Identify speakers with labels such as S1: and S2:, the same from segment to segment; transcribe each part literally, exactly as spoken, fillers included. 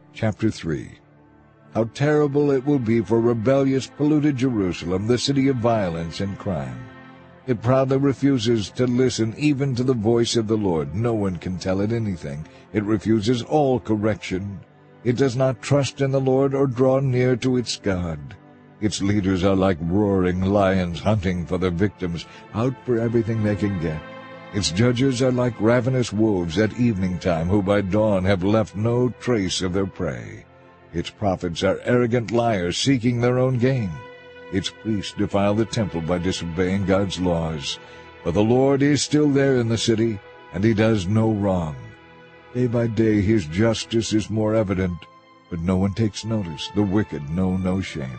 S1: Chapter three. How terrible it will be for rebellious, polluted Jerusalem, the city of violence and crime. It proudly refuses to listen even to the voice of the Lord. No one can tell it anything. It refuses all correction. It does not trust in the Lord or draw near to its God. Its leaders are like roaring lions hunting for their victims, out for everything they can get. Its judges are like ravenous wolves at evening time, who by dawn have left no trace of their prey. Its prophets are arrogant liars seeking their own gain. Its priests defile the temple by disobeying God's laws. But the Lord is still there in the city, and he does no wrong. Day by day his justice is more evident, but no one takes notice. The wicked know no shame.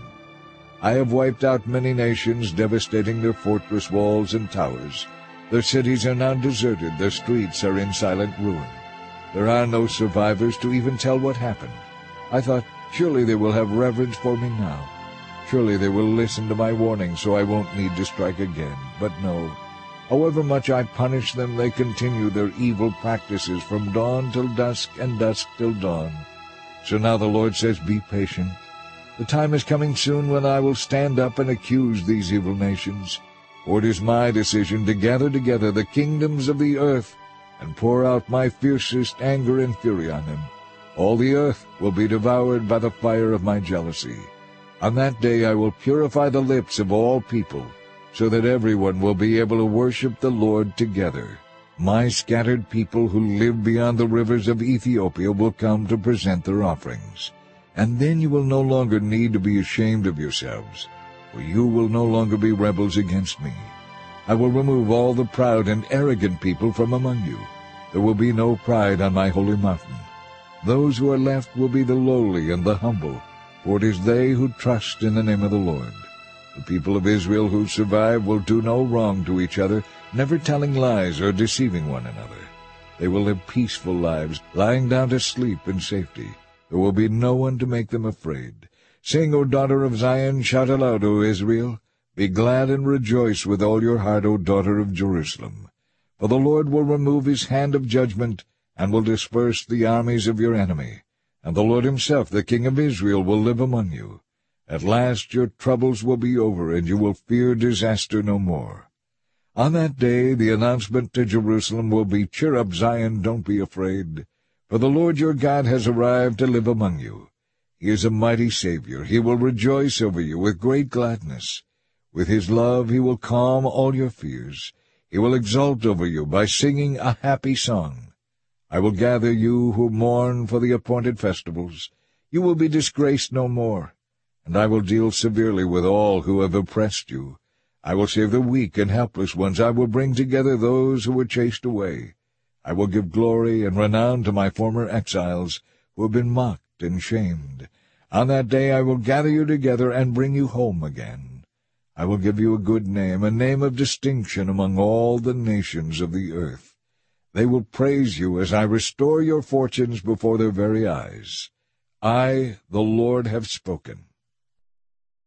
S1: I have wiped out many nations, devastating their fortress walls and towers. Their cities are now deserted, their streets are in silent ruin. There are no survivors to even tell what happened. I thought, surely they will have reverence for me now. Surely they will listen to my warning, so I won't need to strike again. But no. However much I punish them, they continue their evil practices from dawn till dusk and dusk till dawn. So now the Lord says, be patient. The time is coming soon when I will stand up and accuse these evil nations. For it is my decision to gather together the kingdoms of the earth and pour out my fiercest anger and fury on them. All the earth will be devoured by the fire of my jealousy. On that day I will purify the lips of all people, so that everyone will be able to worship the Lord together. My scattered people who live beyond the rivers of Ethiopia will come to present their offerings. And then you will no longer need to be ashamed of yourselves, for you will no longer be rebels against me. I will remove all the proud and arrogant people from among you. There will be no pride on my holy mountain. Those who are left will be the lowly and the humble, for it is they who trust in the name of the Lord. The people of Israel who survive will do no wrong to each other, never telling lies or deceiving one another. They will live peaceful lives, lying down to sleep in safety. There will be no one to make them afraid. Sing, O daughter of Zion, shout aloud, O Israel. Be glad and rejoice with all your heart, O daughter of Jerusalem. For the Lord will remove his hand of judgment, and will disperse the armies of your enemy. And the Lord himself, the King of Israel, will live among you. At last your troubles will be over, and you will fear disaster no more. On that day the announcement to Jerusalem will be, Cheer up, Zion, don't be afraid. For the Lord your God has arrived to live among you. He is a mighty Savior. He will rejoice over you with great gladness. With his love he will calm all your fears. He will exult over you by singing a happy song. I will gather you who mourn for the appointed festivals. You will be disgraced no more. And I will deal severely with all who have oppressed you. I will save the weak and helpless ones. I will bring together those who were chased away. I will give glory and renown to my former exiles, who have been mocked and shamed. On that day I will gather you together and bring you home again. I will give you a good name, a name of distinction among all the nations of the earth. They will praise you as I restore your fortunes before their very eyes. I, the Lord, have spoken.